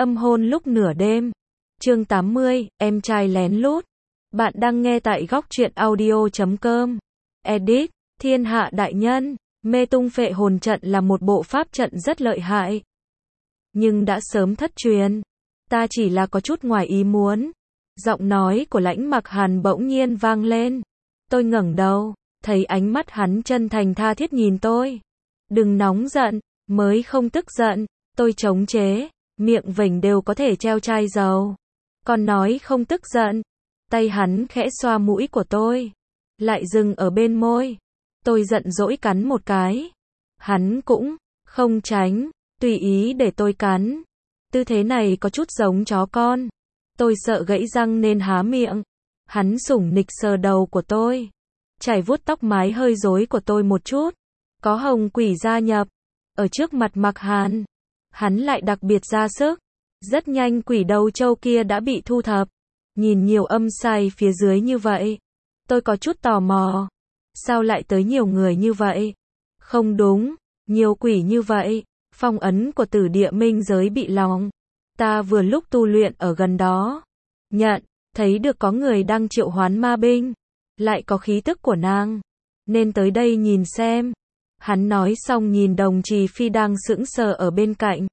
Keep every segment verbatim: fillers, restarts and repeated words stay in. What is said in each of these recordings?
Âm hôn lúc nửa đêm. Chương tám mươi, em trai lén lút. Bạn đang nghe tại góc truyện audio chấm com. Edit, Thiên Hạ Đại Nhân. Mê tung phệ hồn trận là một bộ pháp trận rất lợi hại. Nhưng đã sớm thất truyền. Ta chỉ là có chút ngoài ý muốn. Giọng nói của Lãnh Mặc Hàn bỗng nhiên vang lên. Tôi ngẩng đầu, thấy ánh mắt hắn chân thành tha thiết nhìn tôi. Đừng nóng giận, mới không tức giận. Tôi chống chế, miệng vểnh đều có thể treo chai dầu. Còn nói không tức giận. Tay hắn khẽ xoa mũi của tôi, lại dừng ở bên môi. Tôi giận dỗi cắn một cái. Hắn cũng không tránh, tùy ý để tôi cắn. Tư thế này có chút giống chó con. Tôi sợ gãy răng nên há miệng. Hắn sủng nịch sờ đầu của tôi, chải vuốt tóc mái hơi rối của tôi một chút. Có hồng quỷ gia nhập. Ở trước mặt Mặc Hàn, hắn lại đặc biệt ra sức. Rất nhanh quỷ đầu trâu kia đã bị thu thập. Nhìn nhiều âm sai phía dưới như vậy, tôi có chút tò mò. Sao lại tới nhiều người như vậy? Không đúng, nhiều quỷ như vậy. Phong ấn của Tử Địa Minh giới bị lỏng. Ta vừa lúc tu luyện ở gần đó, nhận thấy được có người đang triệu hoán ma binh, lại có khí tức của nàng, nên tới đây nhìn xem. Hắn nói xong nhìn Đồng Trì Phi đang sững sờ ở bên cạnh.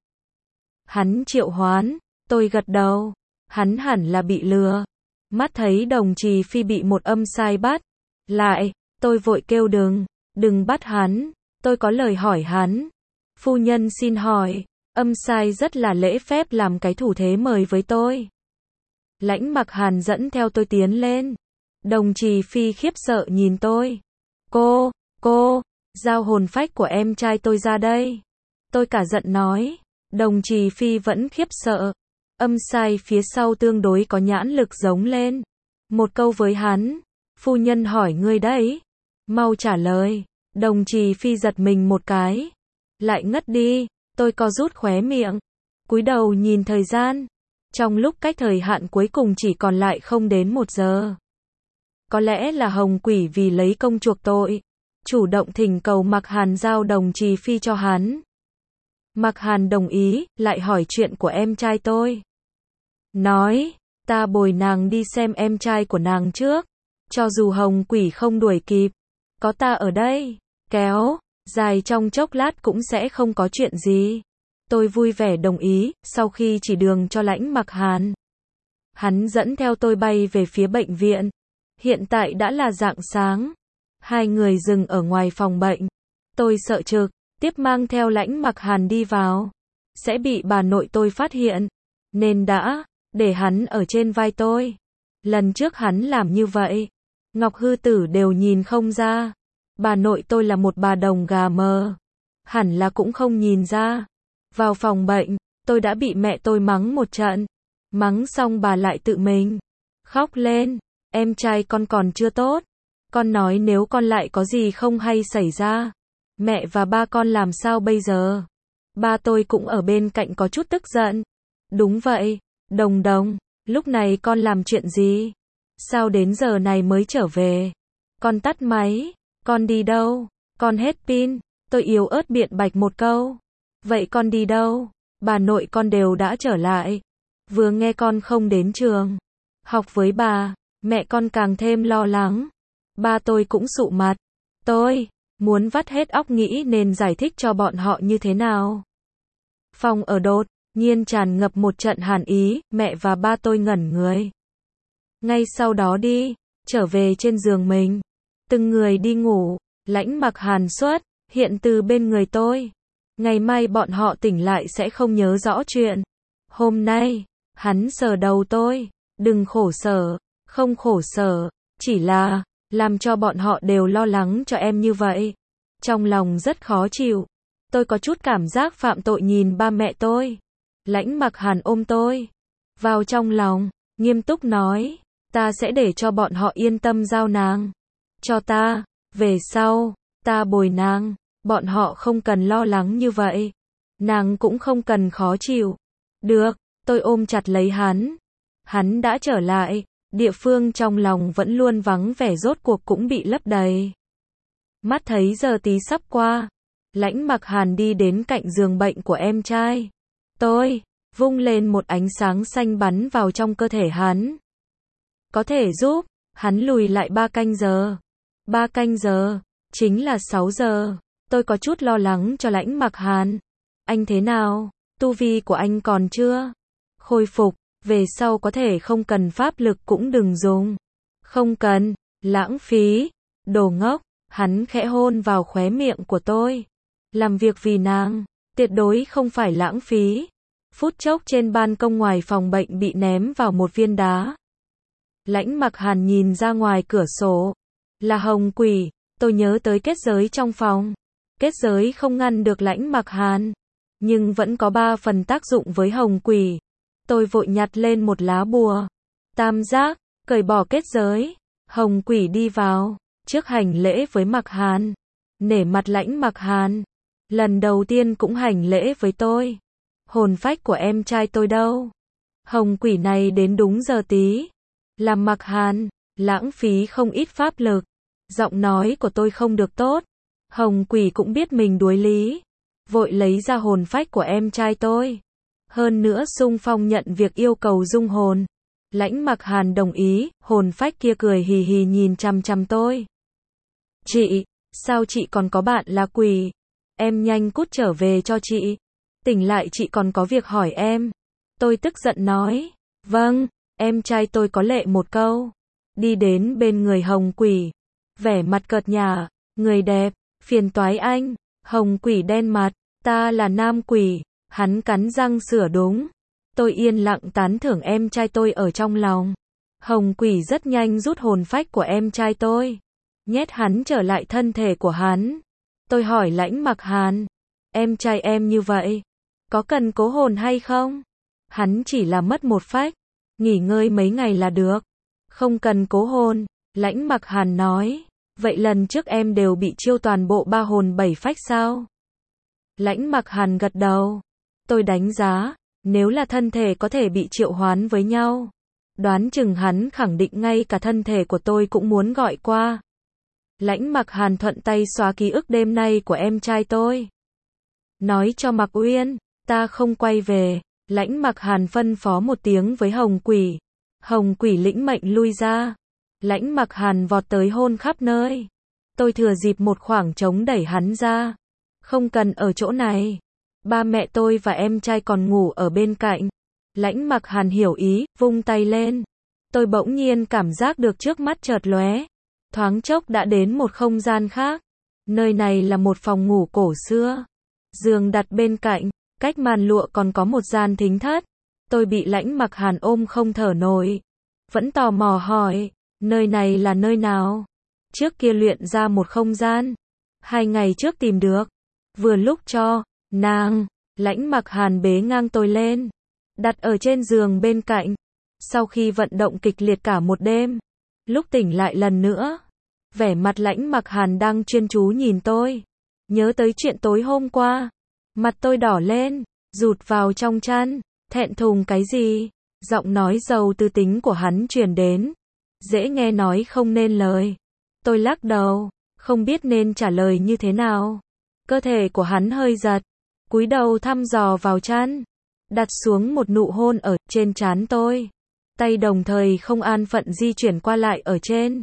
Hắn triệu hoán, tôi gật đầu. Hắn hẳn là bị lừa. Mắt thấy Đồng Trì Phi bị một âm sai bắt lại, tôi vội kêu đừng, đừng bắt hắn. Tôi có lời hỏi hắn. Phu nhân xin hỏi. Âm sai rất là lễ phép làm cái thủ thế mời với tôi. Lãnh Mặc Hàn dẫn theo tôi tiến lên. Đồng Trì Phi khiếp sợ nhìn tôi. Cô, cô, giao hồn phách của em trai tôi ra đây. Tôi cả giận nói. Đồng Trì Phi vẫn khiếp sợ. Âm sai phía sau tương đối có nhãn lực giống lên. Một câu với hắn. Phu nhân hỏi ngươi đấy. Mau trả lời. Đồng Trì Phi giật mình một cái. Lại ngất đi. Tôi co rút khóe miệng. Cúi đầu nhìn thời gian. Trong lúc cách thời hạn cuối cùng chỉ còn lại không đến một giờ. Có lẽ là hồng quỷ vì lấy công chuộc tội, chủ động thỉnh cầu Mặc Hàn giao Đồng Trì Phi cho hắn. Mặc Hàn đồng ý, lại hỏi chuyện của em trai tôi. Nói, ta bồi nàng đi xem em trai của nàng trước. Cho dù hồng quỷ không đuổi kịp, có ta ở đây, kéo dài trong chốc lát cũng sẽ không có chuyện gì. Tôi vui vẻ đồng ý. Sau khi chỉ đường cho Lãnh Mặc Hàn, hắn dẫn theo tôi bay về phía bệnh viện. Hiện tại đã là rạng sáng. Hai người dừng ở ngoài phòng bệnh. Tôi sợ trực tiếp mang theo Lãnh Mặc Hàn đi vào, sẽ bị bà nội tôi phát hiện, nên đã để hắn ở trên vai tôi. Lần trước hắn làm như vậy, Ngọc Hư Tử đều nhìn không ra. Bà nội tôi là một bà đồng gà mờ, hẳn là cũng không nhìn ra. Vào phòng bệnh, tôi đã bị mẹ tôi mắng một trận. Mắng xong bà lại tự mình khóc lên. Em trai con còn chưa tốt. Con nói nếu con lại có gì không hay xảy ra, mẹ và ba con làm sao bây giờ? Ba tôi cũng ở bên cạnh có chút tức giận. Đúng vậy, Đồng Đồng, lúc này con làm chuyện gì? Sao đến giờ này mới trở về? Con tắt máy. Con đi đâu? Con hết pin. Tôi yếu ớt biện bạch một câu. Vậy con đi đâu? Bà nội con đều đã trở lại. Vừa nghe con không đến trường học với bà, mẹ con càng thêm lo lắng. Ba tôi cũng sụ mặt. Tôi muốn vắt hết óc nghĩ nên giải thích cho bọn họ như thế nào. Phòng ở đột nhiên tràn ngập một trận hàn ý. Mẹ và ba tôi ngẩn người. Ngay sau đó đi trở về trên giường mình, từng người đi ngủ. Lãnh Mặc Hàn xuất hiện từ bên người tôi. Ngày mai bọn họ tỉnh lại sẽ không nhớ rõ chuyện hôm nay. Hắn sờ đầu tôi. Đừng khổ sở. Không khổ sở, chỉ là làm cho bọn họ đều lo lắng cho em như vậy. Trong lòng rất khó chịu. Tôi có chút cảm giác phạm tội nhìn ba mẹ tôi. Lãnh Mặc Hàn ôm tôi vào trong lòng, nghiêm túc nói. Ta sẽ để cho bọn họ yên tâm giao nàng cho ta. Về sau, ta bồi nàng. Bọn họ không cần lo lắng như vậy. Nàng cũng không cần khó chịu. Được, tôi ôm chặt lấy hắn. Hắn đã trở lại. Địa phương trong lòng vẫn luôn vắng vẻ rốt cuộc cũng bị lấp đầy. Mắt thấy giờ tí sắp qua. Lãnh Mặc Hàn đi đến cạnh giường bệnh của em trai tôi. vung lên một ánh sáng xanh bắn vào trong cơ thể hắn. Có thể giúp hắn lùi lại ba canh giờ. Ba canh giờ, chính là sáu giờ. Tôi có chút lo lắng cho Lãnh Mặc Hàn. Anh thế nào? Tu vi của anh còn chưa khôi phục, về sau có thể không cần pháp lực cũng đừng dùng. Không cần, lãng phí, đồ ngốc. Hắn khẽ hôn vào khóe miệng của tôi. Làm việc vì nàng, tuyệt đối không phải lãng phí. Phút chốc trên ban công ngoài phòng bệnh bị ném vào một viên đá. Lãnh Mặc Hàn nhìn ra ngoài cửa sổ. Là hồng quỷ, tôi nhớ tới kết giới trong phòng. Kết giới không ngăn được Lãnh Mặc Hàn, nhưng vẫn có ba phần tác dụng với hồng quỷ. Tôi vội nhặt lên một lá bùa. Tam giác, cởi bỏ kết giới. Hồng quỷ đi vào, trước hành lễ với Mặc Hàn. Nể mặt Lãnh Mặc Hàn. Lần đầu tiên cũng hành lễ với tôi. Hồn phách của em trai tôi đâu? Hồng quỷ này đến đúng giờ tí. Làm Mặc Hàn, lãng phí không ít pháp lực. Giọng nói của tôi không được tốt. Hồng quỷ cũng biết mình đuối lý. Vội lấy ra hồn phách của em trai tôi. Hơn nữa xung phong nhận việc yêu cầu dung hồn. Lãnh Mặc Hàn đồng ý, hồn phách kia cười hì hì nhìn chằm chằm tôi. Chị, sao chị còn có bạn là quỷ? Em nhanh cút trở về cho chị. Tỉnh lại chị còn có việc hỏi em. Tôi tức giận nói. Vâng, em trai tôi có lệ một câu. Đi đến bên người hồng quỷ. Vẻ mặt cợt nhả. Người đẹp, phiền toái anh. Hồng quỷ đen mặt. Ta là nam quỷ. Hắn cắn răng sửa đúng. Tôi yên lặng tán thưởng em trai tôi ở trong lòng. Hồng quỷ rất nhanh rút hồn phách của em trai tôi. Nhét hắn trở lại thân thể của hắn. Tôi hỏi Lãnh Mặc Hàn. Em trai em như vậy, có cần cố hồn hay không? Hắn chỉ là mất một phách. Nghỉ ngơi mấy ngày là được. Không cần cố hồn. Lãnh Mặc Hàn nói. Vậy lần trước em đều bị chiêu toàn bộ ba hồn bảy phách sao? Lãnh Mặc Hàn gật đầu. Tôi đánh giá, nếu là thân thể có thể bị triệu hoán với nhau, đoán chừng hắn khẳng định ngay cả thân thể của tôi cũng muốn gọi qua. Lãnh Mặc Hàn thuận tay xóa ký ức đêm nay của em trai tôi. Nói cho Mặc Uyên, ta không quay về. Lãnh Mặc Hàn phân phó một tiếng với hồng quỷ. Hồng quỷ lĩnh mệnh lui ra. Lãnh Mặc Hàn vọt tới hôn khắp nơi. Tôi thừa dịp một khoảng trống đẩy hắn ra. Không cần ở chỗ này. Ba mẹ tôi và em trai còn ngủ ở bên cạnh. Lãnh Mặc Hàn hiểu ý, vung tay lên. Tôi bỗng nhiên cảm giác được trước mắt chợt lóe. Thoáng chốc đã đến một không gian khác. Nơi này là một phòng ngủ cổ xưa. Giường đặt bên cạnh, cách màn lụa còn có một gian thính thất. Tôi bị Lãnh Mặc Hàn ôm không thở nổi. Vẫn tò mò hỏi, nơi này là nơi nào? Trước kia luyện ra một không gian. Hai ngày trước tìm được. Vừa lúc cho nàng. Lãnh Mặc Hàn bế ngang tôi lên, đặt ở trên giường bên cạnh. Sau khi vận động kịch liệt cả một đêm, lúc tỉnh lại lần nữa, vẻ mặt Lãnh Mặc Hàn đang chuyên chú nhìn tôi. Nhớ tới chuyện tối hôm qua, mặt tôi đỏ lên, rụt vào trong chăn. Thẹn thùng cái gì? Giọng nói giàu tư tính của hắn truyền đến, dễ nghe nói không nên lời. Tôi lắc đầu, không biết nên trả lời như thế nào. Cơ thể của hắn hơi giật, cúi đầu thăm dò vào chăn, đặt xuống một nụ hôn ở trên trán tôi. Tay đồng thời không an phận di chuyển qua lại ở trên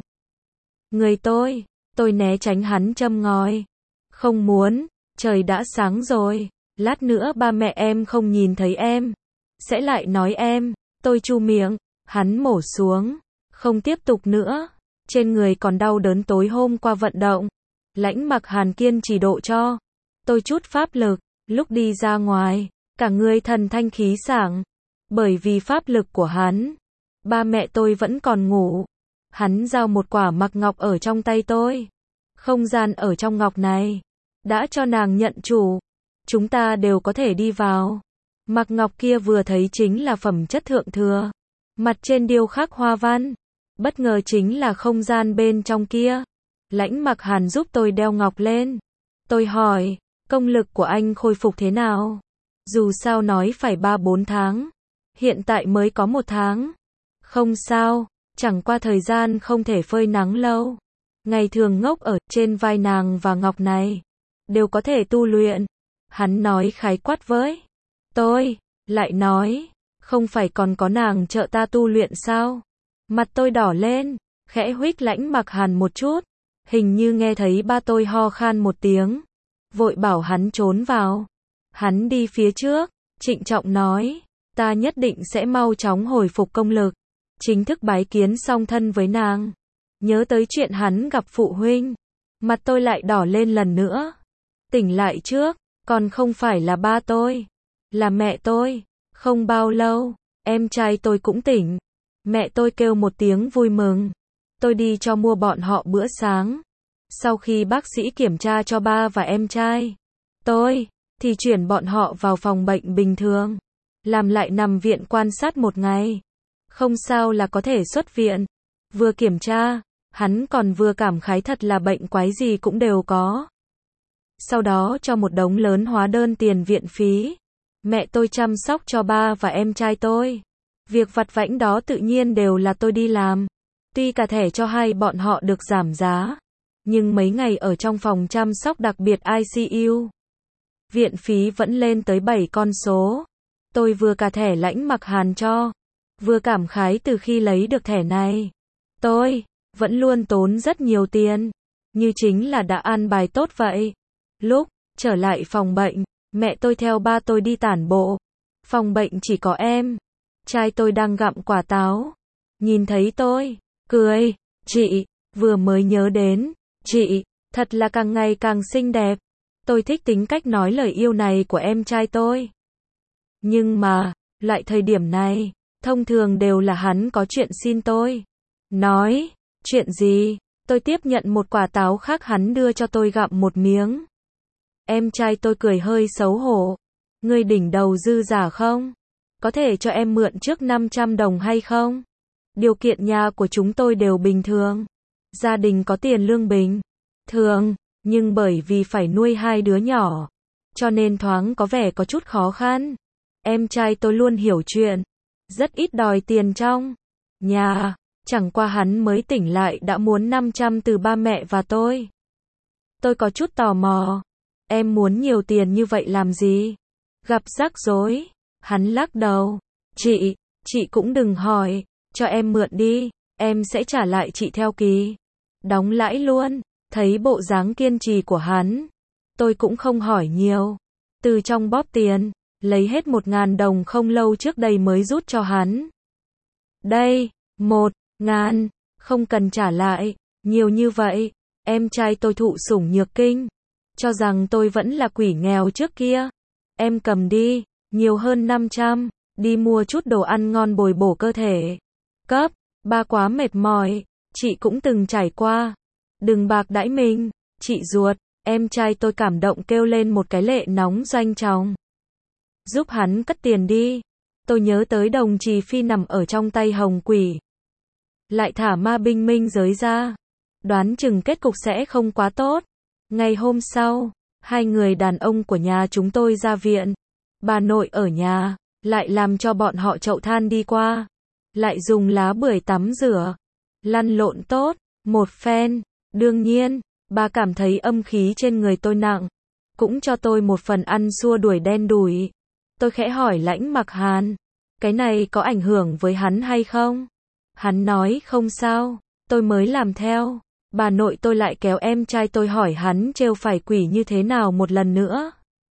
người tôi. Tôi né tránh hắn châm ngòi. Không muốn, trời đã sáng rồi. Lát nữa ba mẹ em không nhìn thấy em, sẽ lại nói em. Tôi chu miệng, hắn mổ xuống. Không tiếp tục nữa. Trên người còn đau đớn tối hôm qua vận động. Lãnh Mặc Hàn kiên trì độ cho tôi chút pháp lực. Lúc đi ra ngoài, cả người thần thanh khí sảng. Bởi vì pháp lực của hắn, ba mẹ tôi vẫn còn ngủ. Hắn giao một quả mặc ngọc ở trong tay tôi. Không gian ở trong ngọc này đã cho nàng nhận chủ. Chúng ta đều có thể đi vào. Mặc ngọc kia vừa thấy chính là phẩm chất thượng thừa. Mặt trên điêu khắc hoa văn. Bất ngờ chính là không gian bên trong kia. Lãnh Mặc Hàn giúp tôi đeo ngọc lên. Tôi hỏi, công lực của anh khôi phục thế nào? Dù sao nói phải ba bốn tháng. Hiện tại mới có một tháng. Không sao, chẳng qua thời gian không thể phơi nắng lâu. Ngày thường ngốc ở trên vai nàng và ngọc này, đều có thể tu luyện. Hắn nói khái quát với tôi, Lại nói, không phải còn có nàng trợ ta tu luyện sao? Mặt tôi đỏ lên, khẽ huých Lãnh Mặc Hàn một chút, hình như nghe thấy ba tôi ho khan một tiếng, vội bảo hắn trốn vào. Hắn đi phía trước, trịnh trọng nói, ta nhất định sẽ mau chóng hồi phục công lực, chính thức bái kiến song thân với nàng. Nhớ tới chuyện hắn gặp phụ huynh, mặt tôi lại đỏ lên lần nữa. Tỉnh lại trước, còn không phải là ba tôi, là mẹ tôi. Không bao lâu, em trai tôi cũng tỉnh. Mẹ tôi kêu một tiếng vui mừng. Tôi đi cho mua bọn họ bữa sáng. Sau khi bác sĩ kiểm tra cho ba và em trai tôi, thì chuyển bọn họ vào phòng bệnh bình thường. Làm lại nằm viện quan sát một ngày. Không sao là có thể xuất viện. Vừa kiểm tra, hắn còn vừa cảm khái thật là bệnh quái gì cũng đều có. Sau đó cho một đống lớn hóa đơn tiền viện phí. Mẹ tôi chăm sóc cho ba và em trai tôi. Việc vặt vãnh đó tự nhiên đều là tôi đi làm. Tuy cả thẻ cho hai bọn họ được giảm giá, nhưng mấy ngày ở trong phòng chăm sóc đặc biệt i xê u, viện phí vẫn lên tới bảy con số. Tôi vừa cả thẻ Lãnh Mặc Hàn cho, vừa cảm khái từ khi lấy được thẻ này, tôi vẫn luôn tốn rất nhiều tiền, như chính là đã an bài tốt vậy. Lúc trở lại phòng bệnh, mẹ tôi theo ba tôi đi tản bộ. Phòng bệnh chỉ có em trai tôi đang gặm quả táo. Nhìn thấy tôi, cười, chị, vừa mới nhớ đến, chị, thật là càng ngày càng xinh đẹp. Tôi thích tính cách nói lời yêu này của em trai tôi. Nhưng mà, loại thời điểm này, thông thường đều là hắn có chuyện xin tôi. Nói, chuyện gì? Tôi tiếp nhận một quả táo khác hắn đưa cho tôi gặm một miếng. Em trai tôi cười hơi xấu hổ. Ngươi đỉnh đầu dư giả không? Có thể cho em mượn trước năm trăm đồng hay không? Điều kiện nhà của chúng tôi đều bình thường. Gia đình có tiền lương bình thường, nhưng bởi vì phải nuôi hai đứa nhỏ, cho nên thoáng có vẻ có chút khó khăn. Em trai tôi luôn hiểu chuyện, rất ít đòi tiền trong nhà. Chẳng qua hắn mới tỉnh lại đã muốn năm trăm từ ba mẹ và tôi. Tôi có chút tò mò. Em muốn nhiều tiền như vậy làm gì? Gặp rắc rối. Hắn lắc đầu. Chị, chị cũng đừng hỏi. Cho em mượn đi. Em sẽ trả lại chị theo kỳ. Đóng lãi luôn. Thấy bộ dáng kiên trì của hắn, tôi cũng không hỏi nhiều. Từ trong bóp tiền, lấy hết một ngàn đồng không lâu trước đây mới rút cho hắn. Đây, một ngàn, không cần trả lại. Nhiều như vậy, em trai tôi thụ sủng nhược kinh, cho rằng tôi vẫn là quỷ nghèo trước kia. Em cầm đi, nhiều hơn năm trăm, đi mua chút đồ ăn ngon bồi bổ cơ thể. Cấp, ba quá mệt mỏi, chị cũng từng trải qua. Đừng bạc đãi mình, chị ruột. Em trai tôi cảm động kêu lên một cái lệ nóng doanh tròng. Giúp hắn cất tiền đi. Tôi nhớ tới đồng trì phi nằm ở trong tay hồng quỷ, lại thả ma binh minh giới ra. Đoán chừng kết cục sẽ không quá tốt. Ngày hôm sau, hai người đàn ông của nhà chúng tôi ra viện. Bà nội ở nhà, lại làm cho bọn họ chậu than đi qua. Lại dùng lá bưởi tắm rửa, lăn lộn tốt, một phen. Đương nhiên, bà cảm thấy âm khí trên người tôi nặng, cũng cho tôi một phần ăn xua đuổi đen đủi. Tôi khẽ hỏi Lãnh Mặc Hàn, cái này có ảnh hưởng với hắn hay không? Hắn nói không sao, tôi mới làm theo. Bà nội tôi lại kéo em trai tôi hỏi hắn trêu phải quỷ như thế nào một lần nữa.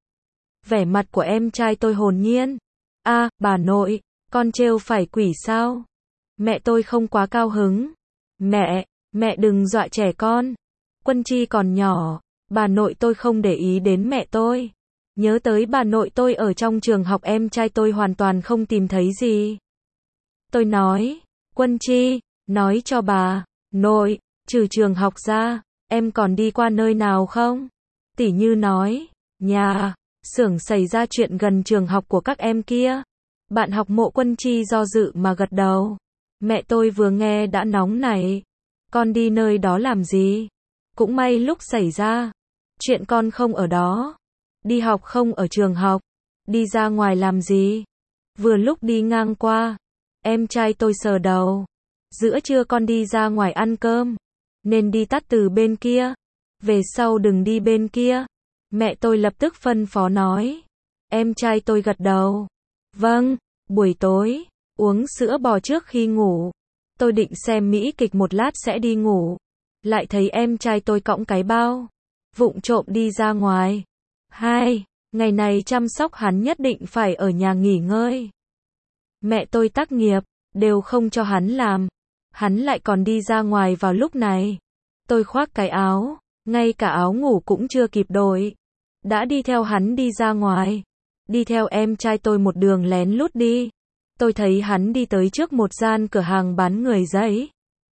Vẻ mặt của em trai tôi hồn nhiên. A, à, bà nội, con trêu phải quỷ sao? Mẹ tôi không quá cao hứng. Mẹ, mẹ đừng dọa trẻ con. Quân Chi còn nhỏ, bà nội tôi không để ý đến mẹ tôi. Nhớ tới bà nội tôi ở trong trường học em trai tôi hoàn toàn không tìm thấy gì. Tôi nói, Quân Chi, nói cho bà, nội, trừ trường học ra, em còn đi qua nơi nào không? Tỉ như nói, nhà, xưởng xảy ra chuyện gần trường học của các em kia. Bạn học Mộ Quân Chi do dự mà gật đầu. Mẹ tôi vừa nghe đã nóng nảy. Con đi nơi đó làm gì? Cũng may lúc xảy ra chuyện con không ở đó. Đi học không ở trường học. Đi ra ngoài làm gì? Vừa lúc đi ngang qua. Em trai tôi sờ đầu. Giữa trưa con đi ra ngoài ăn cơm, nên đi tắt từ bên kia. Về sau đừng đi bên kia. Mẹ tôi lập tức phân phó nói. Em trai tôi gật đầu. Vâng, buổi tối, uống sữa bò trước khi ngủ. Tôi định xem Mỹ kịch một lát sẽ đi ngủ. Lại thấy em trai tôi cõng cái bao, vụng trộm đi ra ngoài. Hai, ngày này chăm sóc hắn nhất định phải ở nhà nghỉ ngơi. Mẹ tôi tác nghiệp, đều không cho hắn làm. Hắn lại còn đi ra ngoài vào lúc này. Tôi khoác cái áo, ngay cả áo ngủ cũng chưa kịp đổi. Đã đi theo hắn đi ra ngoài. Đi theo em trai tôi một đường lén lút đi. Tôi thấy hắn đi tới trước một gian cửa hàng bán người giấy.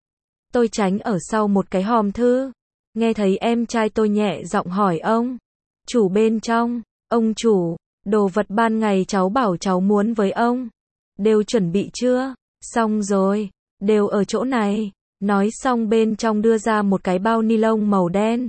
Tôi tránh ở sau một cái hòm thư. Nghe thấy em trai tôi nhẹ giọng hỏi ông chủ bên trong, ông chủ, đồ vật ban ngày cháu bảo cháu muốn với ông. Đều chuẩn bị chưa? Xong rồi, đều ở chỗ này. Nói xong bên trong đưa ra một cái bao ni lông màu đen.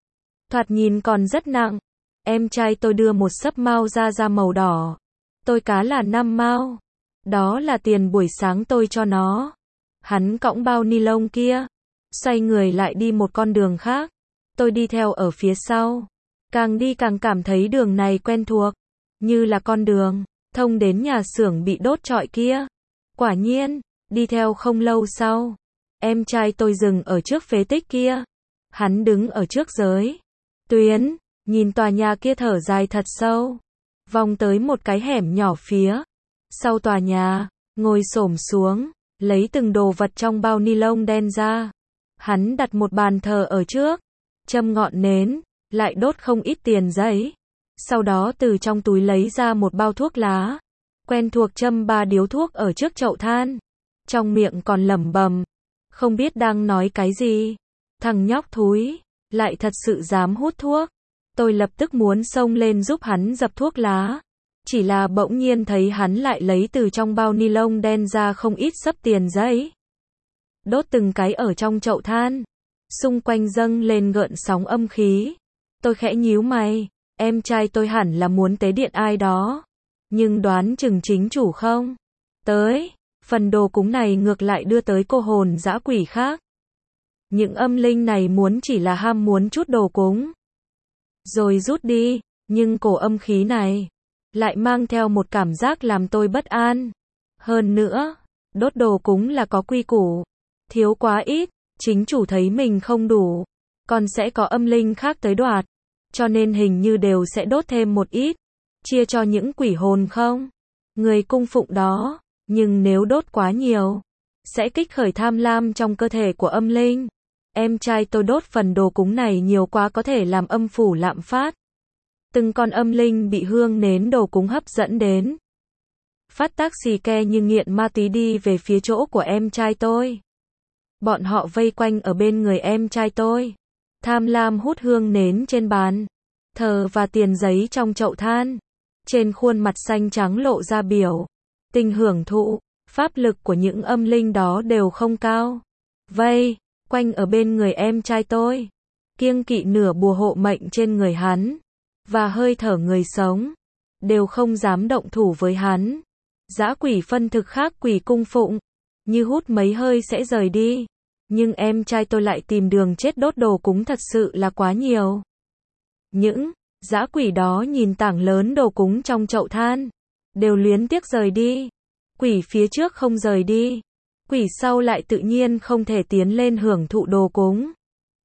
Thoạt nhìn còn rất nặng. Em trai tôi đưa một xấp mao ra ra màu đỏ. Tôi cá là năm mao. Đó là tiền buổi sáng tôi cho nó. Hắn cõng bao ni lông kia, xoay người lại đi một con đường khác. Tôi đi theo ở phía sau. Càng đi càng cảm thấy đường này quen thuộc, như là con đường thông đến nhà xưởng bị đốt trọi kia. Quả nhiên, đi theo không lâu sau, em trai tôi dừng ở trước phế tích kia. Hắn đứng ở trước giới tuyến, nhìn tòa nhà kia thở dài thật sâu, vòng tới một cái hẻm nhỏ phía sau tòa nhà, ngồi xổm xuống, lấy từng đồ vật trong bao ni lông đen ra. Hắn đặt một bàn thờ ở trước, châm ngọn nến, lại đốt không ít tiền giấy. Sau đó từ trong túi lấy ra một bao thuốc lá, quen thuộc châm ba điếu thuốc ở trước chậu than. Trong miệng còn lẩm bẩm, không biết đang nói cái gì. Thằng nhóc thúi, lại thật sự dám hút thuốc. Tôi lập tức muốn xông lên giúp hắn dập thuốc lá. Chỉ là bỗng nhiên thấy hắn lại lấy từ trong bao ni lông đen ra không ít xấp tiền giấy. Đốt từng cái ở trong chậu than. Xung quanh dâng lên gợn sóng âm khí. Tôi khẽ nhíu mày, em trai tôi hẳn là muốn tế điện ai đó. Nhưng đoán chừng chính chủ không? Tới, phần đồ cúng này ngược lại đưa tới cô hồn dã quỷ khác. Những âm linh này muốn chỉ là ham muốn chút đồ cúng, rồi rút đi, nhưng cổ âm khí này lại mang theo một cảm giác làm tôi bất an. Hơn nữa, đốt đồ cúng là có quy củ, thiếu quá ít, chính chủ thấy mình không đủ, còn sẽ có âm linh khác tới đoạt, cho nên hình như đều sẽ đốt thêm một ít, chia cho những quỷ hồn không? Người cung phụng đó, nhưng nếu đốt quá nhiều, sẽ kích khởi tham lam trong cơ thể của âm linh. Em trai tôi đốt phần đồ cúng này nhiều quá có thể làm âm phủ lạm phát. Từng con âm linh bị hương nến đồ cúng hấp dẫn đến. Phát tác xì ke như nghiện ma túy đi về phía chỗ của em trai tôi. Bọn họ vây quanh ở bên người em trai tôi. Tham lam hút hương nến trên bàn thờ và tiền giấy trong chậu than. Trên khuôn mặt xanh trắng lộ ra biểu tình hưởng thụ. Pháp lực của những âm linh đó đều không cao. Vây quanh ở bên người em trai tôi, kiêng kỵ nửa bùa hộ mệnh trên người hắn, và hơi thở người sống, đều không dám động thủ với hắn. Dã quỷ phân thực khác quỷ cung phụng, như hút mấy hơi sẽ rời đi, nhưng em trai tôi lại tìm đường chết đốt đồ cúng thật sự là quá nhiều. Những dã quỷ đó nhìn tảng lớn đồ cúng trong chậu than, đều luyến tiếc rời đi. Quỷ phía trước không rời đi, quỷ sau lại tự nhiên không thể tiến lên hưởng thụ đồ cúng.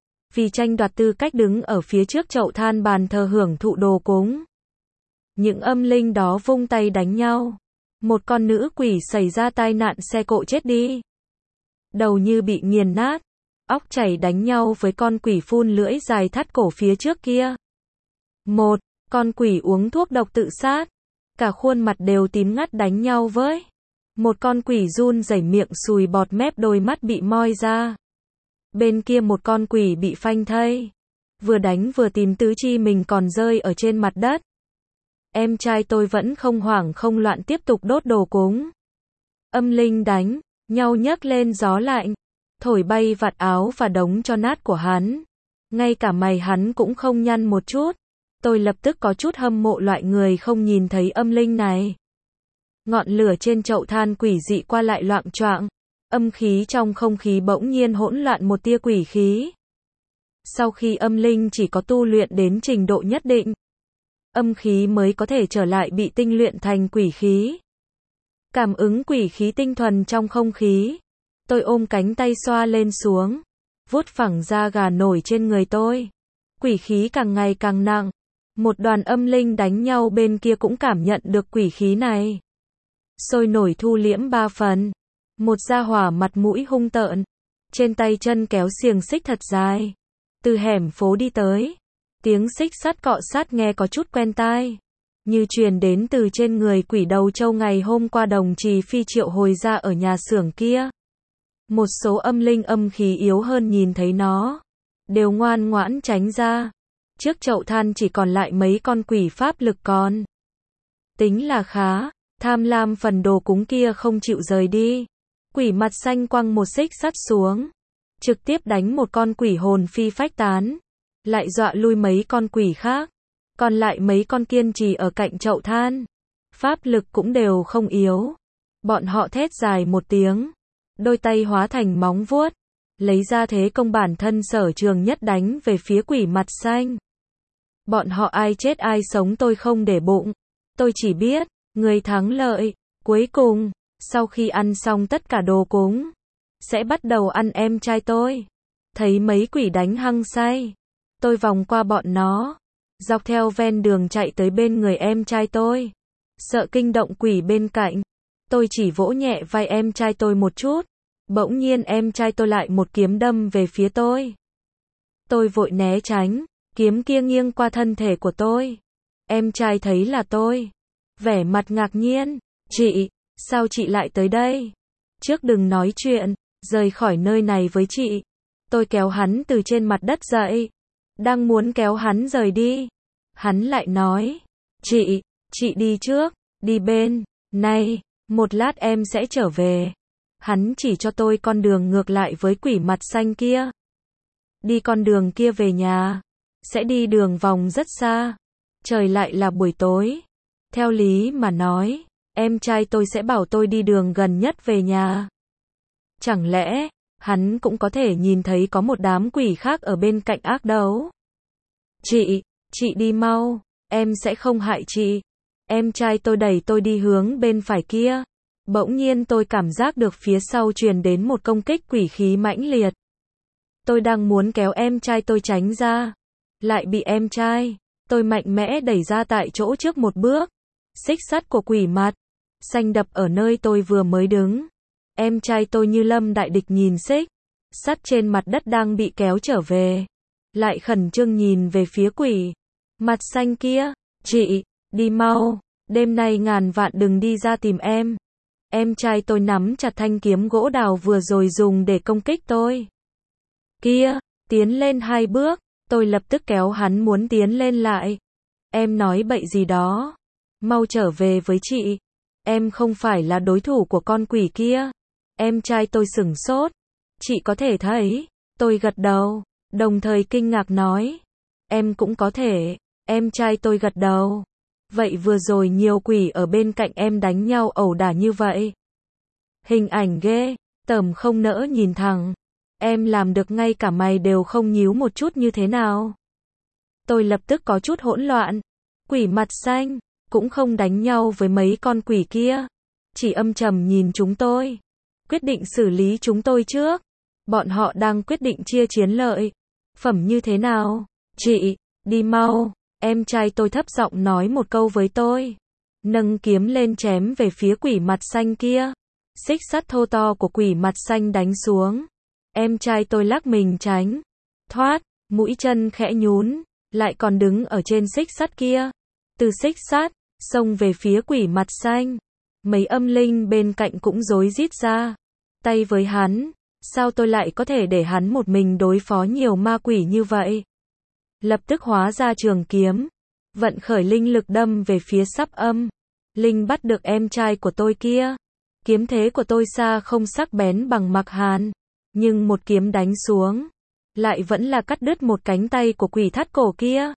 Vì tranh đoạt tư cách đứng ở phía trước chậu than bàn thờ hưởng thụ đồ cúng. Những âm linh đó vung tay đánh nhau. Một con nữ quỷ xảy ra tai nạn xe cộ chết đi. Đầu như bị nghiền nát. Óc chảy đánh nhau với con quỷ phun lưỡi dài thắt cổ phía trước kia. Một con quỷ uống thuốc độc tự sát. Cả khuôn mặt đều tím ngắt đánh nhau với một con quỷ run rẩy miệng sùi bọt mép đôi mắt bị moi ra. Bên kia một con quỷ bị phanh thây. Vừa đánh vừa tìm tứ chi mình còn rơi ở trên mặt đất. Em trai tôi vẫn không hoảng không loạn tiếp tục đốt đồ cúng. Âm linh đánh nhau nhấc lên gió lạnh, thổi bay vạt áo và đống cho nát của hắn. Ngay cả mày hắn cũng không nhăn một chút. Tôi lập tức có chút hâm mộ loại người không nhìn thấy âm linh này. Ngọn lửa trên chậu than quỷ dị qua lại loạng choạng. Âm khí trong không khí bỗng nhiên hỗn loạn một tia quỷ khí. Sau khi âm linh chỉ có tu luyện đến trình độ nhất định, âm khí mới có thể trở lại bị tinh luyện thành quỷ khí. Cảm ứng quỷ khí tinh thuần trong không khí. Tôi ôm cánh tay xoa lên xuống, vuốt phẳng da gà nổi trên người tôi. Quỷ khí càng ngày càng nặng. Một đoàn âm linh đánh nhau bên kia cũng cảm nhận được quỷ khí này. Sôi nổi thu liễm ba phần. Một gia hỏa mặt mũi hung tợn, trên tay chân kéo xiềng xích thật dài, từ hẻm phố đi tới. Tiếng xích sắt cọ sát nghe có chút quen tai, như truyền đến từ trên người quỷ đầu trâu ngày hôm qua đồng trì phi triệu hồi ra ở nhà xưởng kia. Một số âm linh âm khí yếu hơn nhìn thấy nó, đều ngoan ngoãn tránh ra. Trước chậu than chỉ còn lại mấy con quỷ pháp lực còn tính là khá, tham lam phần đồ cúng kia không chịu rời đi. Quỷ mặt xanh quăng một xích sắt xuống, trực tiếp đánh một con quỷ hồn phi phách tán, lại dọa lui mấy con quỷ khác. Còn lại mấy con kiên trì ở cạnh chậu than, pháp lực cũng đều không yếu. Bọn họ thét dài một tiếng, đôi tay hóa thành móng vuốt, lấy ra thế công bản thân sở trường nhất đánh về phía quỷ mặt xanh. Bọn họ ai chết ai sống tôi không để bụng, tôi chỉ biết, người thắng lợi. Cuối cùng, sau khi ăn xong tất cả đồ cúng, sẽ bắt đầu ăn em trai tôi. Thấy mấy quỷ đánh hăng say, tôi vòng qua bọn nó, dọc theo ven đường chạy tới bên người em trai tôi. Sợ kinh động quỷ bên cạnh, tôi chỉ vỗ nhẹ vai em trai tôi một chút. Bỗng nhiên em trai tôi lại một kiếm đâm về phía tôi. Tôi vội né tránh, kiếm kia nghiêng qua thân thể của tôi. Em trai thấy là tôi, vẻ mặt ngạc nhiên. Chị, sao chị lại tới đây? Trước đừng nói chuyện, rời khỏi nơi này với chị. Tôi kéo hắn từ trên mặt đất dậy, đang muốn kéo hắn rời đi. Hắn lại nói, chị, chị đi trước, đi bên này, một lát em sẽ trở về. Hắn chỉ cho tôi con đường ngược lại với quỷ mặt xanh kia. Đi con đường kia về nhà, sẽ đi đường vòng rất xa. Trời lại là buổi tối. Theo lý mà nói, em trai tôi sẽ bảo tôi đi đường gần nhất về nhà. Chẳng lẽ, hắn cũng có thể nhìn thấy có một đám quỷ khác ở bên cạnh ác đấu. Chị, chị đi mau, em sẽ không hại chị. Em trai tôi đẩy tôi đi hướng bên phải kia. Bỗng nhiên tôi cảm giác được phía sau truyền đến một công kích quỷ khí mãnh liệt. Tôi đang muốn kéo em trai tôi tránh ra, lại bị em trai tôi mạnh mẽ đẩy ra tại chỗ trước một bước. Xích sắt của quỷ mặt xanh đập ở nơi tôi vừa mới đứng. Em trai tôi như lâm đại địch nhìn xích sắt trên mặt đất đang bị kéo trở về, lại khẩn trương nhìn về phía quỷ mặt xanh kia. Chị, đi mau, đêm nay ngàn vạn đừng đi ra tìm em. Em trai tôi nắm chặt thanh kiếm gỗ đào vừa rồi dùng để công kích tôi. Kia, tiến lên hai bước, tôi lập tức kéo hắn muốn tiến lên lại. Em nói bậy gì đó, mau trở về với chị. Em không phải là đối thủ của con quỷ kia. Em trai tôi sửng sốt. Chị có thể thấy, tôi gật đầu, đồng thời kinh ngạc nói. Em cũng có thể, em trai tôi gật đầu. Vậy vừa rồi nhiều quỷ ở bên cạnh em đánh nhau ẩu đả như vậy. Hình ảnh ghê, tởm không nỡ nhìn thẳng. Em làm được ngay cả mày đều không nhíu một chút như thế nào. Tôi lập tức có chút hỗn loạn. Quỷ mặt xanh cũng không đánh nhau với mấy con quỷ kia, chỉ âm trầm nhìn chúng tôi, quyết định xử lý chúng tôi trước. Bọn họ đang quyết định chia chiến lợi phẩm như thế nào. Chị, đi mau. Em trai tôi thấp giọng nói một câu với tôi, nâng kiếm lên chém về phía quỷ mặt xanh kia. Xích sắt thô to của quỷ mặt xanh đánh xuống. Em trai tôi lắc mình tránh, thoát, mũi chân khẽ nhún, lại còn đứng ở trên xích sắt kia. Từ xích sắt xông về phía quỷ mặt xanh. Mấy âm linh bên cạnh cũng rối rít ra tay với hắn. Sao tôi lại có thể để hắn một mình đối phó nhiều ma quỷ như vậy? Lập tức hóa ra trường kiếm, vận khởi linh lực đâm về phía sắp âm linh bắt được em trai của tôi kia. Kiếm thế của tôi xa không sắc bén bằng Mặc Hàn, nhưng một kiếm đánh xuống, lại vẫn là cắt đứt một cánh tay của quỷ thắt cổ kia.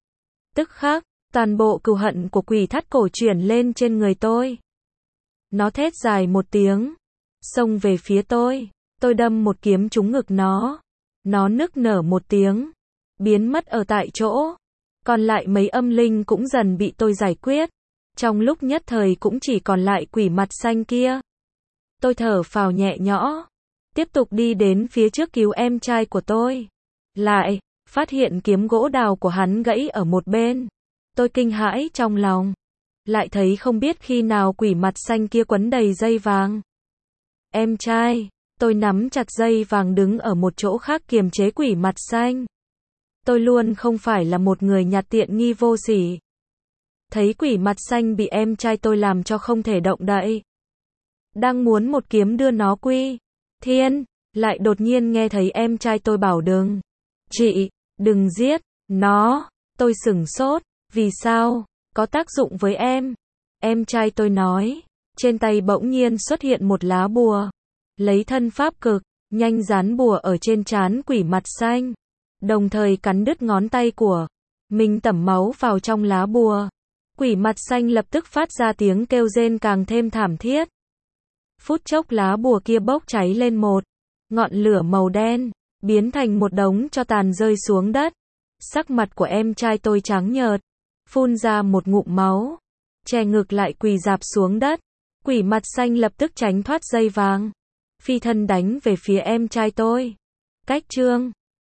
Tức khắc, toàn bộ cừu hận của quỷ thắt cổ chuyển lên trên người tôi. Nó thét dài một tiếng, xông về phía tôi. Tôi đâm một kiếm trúng ngực nó. Nó nức nở một tiếng, biến mất ở tại chỗ. Còn lại mấy âm linh cũng dần bị tôi giải quyết. Trong lúc nhất thời cũng chỉ còn lại quỷ mặt xanh kia. Tôi thở phào nhẹ nhõ, tiếp tục đi đến phía trước cứu em trai của tôi. Lại, phát hiện kiếm gỗ đào của hắn gãy ở một bên. Tôi kinh hãi trong lòng. Lại thấy không biết khi nào quỷ mặt xanh kia quấn đầy dây vàng. Em trai, tôi nắm chặt dây vàng đứng ở một chỗ khác kiềm chế quỷ mặt xanh. Tôi luôn không phải là một người nhặt tiện nghi vô sỉ. Thấy quỷ mặt xanh bị em trai tôi làm cho không thể động đậy. Đang muốn một kiếm đưa nó quy thiên, lại đột nhiên nghe thấy em trai tôi bảo đừng. Chị, đừng giết nó. Tôi sửng sốt, vì sao? Có tác dụng với em. Em trai tôi nói, trên tay bỗng nhiên xuất hiện một lá bùa. Lấy thân pháp cực, nhanh dán bùa ở trên trán quỷ mặt xanh. Đồng thời cắn đứt ngón tay của mình tẩm máu vào trong lá bùa. Quỷ mặt xanh lập tức phát ra tiếng kêu rên càng thêm thảm thiết. Phút chốc lá bùa kia bốc cháy lên một ngọn lửa màu đen, biến thành một đống tro tàn rơi xuống đất. Sắc mặt của em trai tôi trắng nhợt, phun ra một ngụm máu, che ngực lại quỳ rạp xuống đất. Quỷ mặt xanh lập tức tránh thoát dây vàng, phi thân đánh về phía em trai tôi. Cách chương